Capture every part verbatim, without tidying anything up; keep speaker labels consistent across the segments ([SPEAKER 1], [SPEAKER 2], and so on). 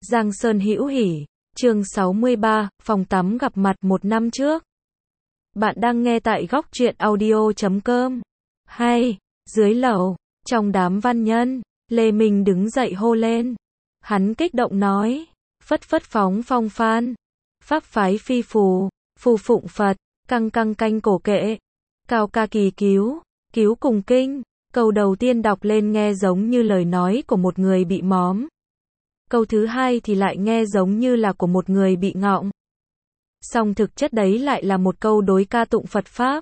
[SPEAKER 1] Giang Sơn hữu hỉ, chương sáu mươi ba, phòng tắm gặp mặt một năm trước. Bạn đang nghe tại góc truyện audio chấm com. Hay, dưới lầu, trong đám văn nhân, Lê Minh đứng dậy hô lên. Hắn kích động nói, phất phất phóng phong phan, pháp phái phi phù, phù phụng Phật, căng căng canh cổ kệ, cao ca kỳ cứu, cứu cùng kinh. Câu đầu tiên đọc lên nghe giống như lời nói của một người bị móm. Câu thứ hai thì lại nghe giống như là của một người bị ngọng. Song thực chất đấy lại là một câu đối ca tụng Phật Pháp.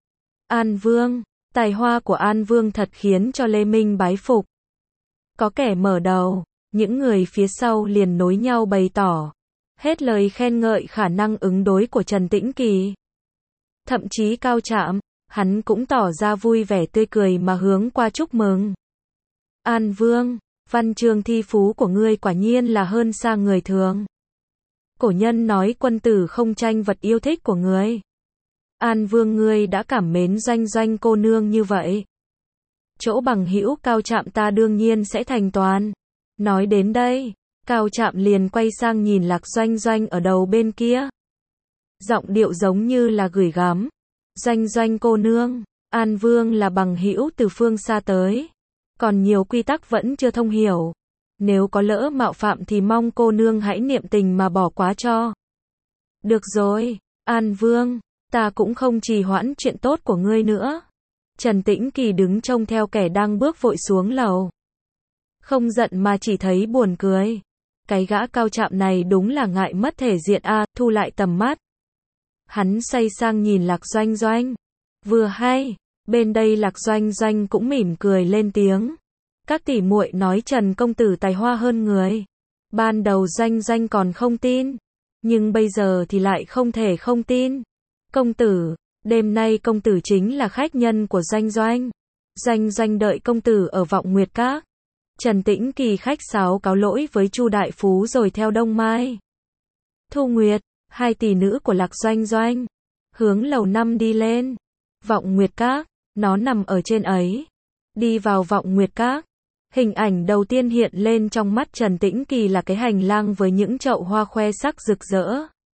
[SPEAKER 1] An Vương, tài hoa của An Vương thật khiến cho Lê Minh bái phục. Có kẻ mở đầu, những người phía sau liền nối nhau bày tỏ. Hết lời khen ngợi khả năng ứng đối của Trần Tĩnh Kỳ. Thậm chí Cao Trạm, hắn cũng tỏ ra vui vẻ tươi cười mà hướng qua chúc mừng. An Vương, văn chương thi phú của ngươi quả nhiên là hơn xa người thường. Cổ nhân nói quân tử không tranh vật yêu thích của ngươi. An Vương ngươi đã cảm mến Doanh Doanh cô nương như vậy. Chỗ bằng hữu Cao Trạm ta đương nhiên sẽ thành toàn. Nói đến đây, Cao Trạm liền quay sang nhìn Lạc Doanh Doanh ở đầu bên kia. Giọng điệu giống như là gửi gắm. Doanh Doanh cô nương, An Vương là bằng hữu từ phương xa tới. Còn nhiều quy tắc vẫn chưa thông hiểu. Nếu có lỡ mạo phạm thì mong cô nương hãy niệm tình mà bỏ qua cho. Được rồi, An Vương, ta cũng không trì hoãn chuyện tốt của ngươi nữa. Trần Tĩnh Kỳ đứng trông theo kẻ đang bước vội xuống lầu. Không giận mà chỉ thấy buồn cười. Cái gã Cao Trạm này đúng là ngại mất thể diện a, à, thu lại tầm mắt. Hắn xoay sang nhìn Lạc Doanh Doanh. Vừa hay, bên đây Lạc Doanh Doanh cũng mỉm cười lên tiếng. Các tỷ muội nói Trần công tử tài hoa hơn người. Ban đầu Doanh Doanh còn không tin, nhưng bây giờ thì lại không thể không tin. Công tử, đêm nay công tử chính là khách nhân của Doanh Doanh. Doanh Doanh đợi công tử ở Vọng Nguyệt Các. Trần Tĩnh Kỳ khách sáo cáo lỗi với Chu đại phú rồi theo Đông Mai. Thu Nguyệt, hai tỷ nữ của Lạc Doanh Doanh, hướng lầu năm đi lên. Vọng Nguyệt Các, nó nằm ở trên ấy. Đi vào Vọng Nguyệt Các, hình ảnh đầu tiên hiện lên trong mắt Trần Tĩnh Kỳ là cái hành lang với những chậu hoa khoe sắc rực rỡ.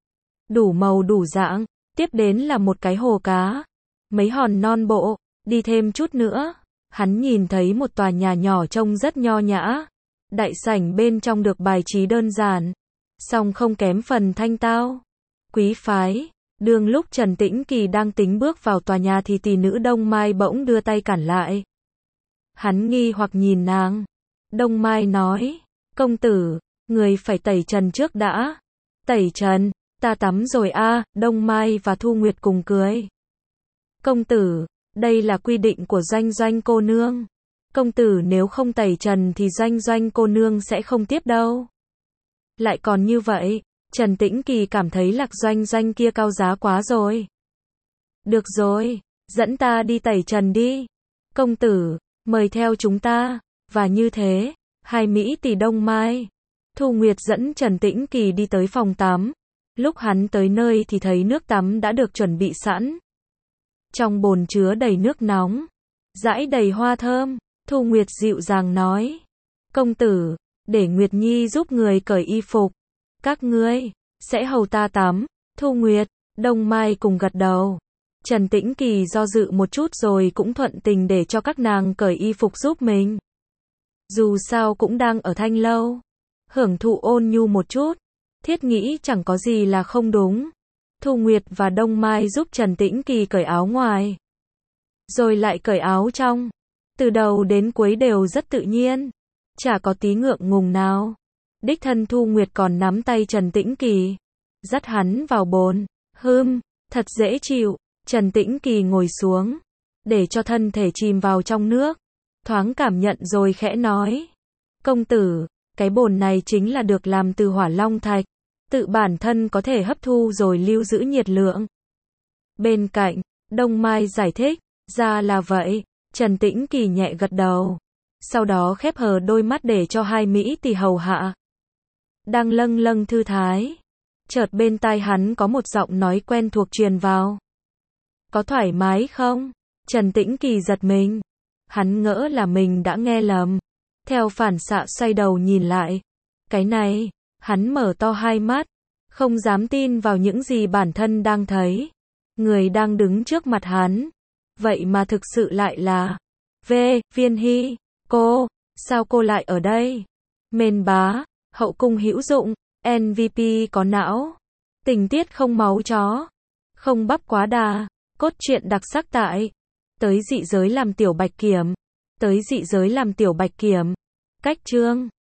[SPEAKER 1] Đủ màu đủ dạng, tiếp đến là một cái hồ cá, mấy hòn non bộ, đi thêm chút nữa, hắn nhìn thấy một tòa nhà nhỏ trông rất nho nhã. Đại sảnh bên trong được bài trí đơn giản, song không kém phần thanh tao, quý phái. Đương lúc Trần Tĩnh Kỳ đang tính bước vào tòa nhà thì tỷ nữ Đông Mai bỗng đưa tay cản lại. Hắn nghi hoặc nhìn nàng. Đông Mai nói, công tử, người phải tẩy trần trước đã. Tẩy trần, ta tắm rồi a. À, Đông Mai và Thu Nguyệt cùng cười. Công tử, đây là quy định của Doanh Doanh cô nương. Công tử nếu không tẩy trần thì Doanh Doanh cô nương sẽ không tiếp đâu. Lại còn như vậy, Trần Tĩnh Kỳ cảm thấy Lạc Doanh Doanh kia cao giá quá rồi. Được rồi, dẫn ta đi tẩy trần đi. Công tử, mời theo chúng ta. Và như thế, hai Mỹ tỷ Đông Mai, Thu Nguyệt dẫn Trần Tĩnh Kỳ đi tới phòng tắm. Lúc hắn tới nơi thì thấy nước tắm đã được chuẩn bị sẵn. Trong bồn chứa đầy nước nóng, rãi đầy hoa thơm. Thu Nguyệt dịu dàng nói, công tử, để Nguyệt Nhi giúp người cởi y phục. Các ngươi sẽ hầu ta tắm. Thu Nguyệt, Đông Mai cùng gật đầu. Trần Tĩnh Kỳ do dự một chút rồi cũng thuận tình để cho các nàng cởi y phục giúp mình. Dù sao cũng đang ở Thanh lâu, hưởng thụ ôn nhu một chút, thiết nghĩ chẳng có gì là không đúng. Thu Nguyệt và Đông Mai giúp Trần Tĩnh Kỳ cởi áo ngoài, rồi lại cởi áo trong. Từ đầu đến cuối đều rất tự nhiên, chả có tí ngượng ngùng nào. Đích thân Thu Nguyệt còn nắm tay Trần Tĩnh Kỳ, dắt hắn vào bồn. Hừm, thật dễ chịu. Trần Tĩnh Kỳ ngồi xuống, để cho thân thể chìm vào trong nước, thoáng cảm nhận rồi khẽ nói. Công tử, cái bồn này chính là được làm từ hỏa long thạch, tự bản thân có thể hấp thu rồi lưu giữ nhiệt lượng. Bên cạnh, Đông Mai giải thích, ra là vậy. Trần Tĩnh Kỳ nhẹ gật đầu, sau đó khép hờ đôi mắt để cho hai Mỹ tỷ hầu hạ. Đang lâng lâng thư thái, chợt bên tai hắn có một giọng nói quen thuộc truyền vào. Có thoải mái không? Trần Tĩnh Kỳ giật mình. Hắn ngỡ là mình đã nghe lầm. Theo phản xạ xoay đầu nhìn lại. Cái này, Hắn mở to hai mắt, không dám tin vào những gì bản thân đang thấy. Người đang đứng trước mặt hắn, vậy mà thực sự lại là V. Viên Hy. Cô, sao cô lại ở đây? Mên bá, hậu cung hữu dụng, em vê pê có não, tình tiết không máu chó, không bắp quá đà, cốt truyện đặc sắc tại tới dị giới làm tiểu bạch kiểm, tới dị giới làm tiểu bạch kiểm. Cách chương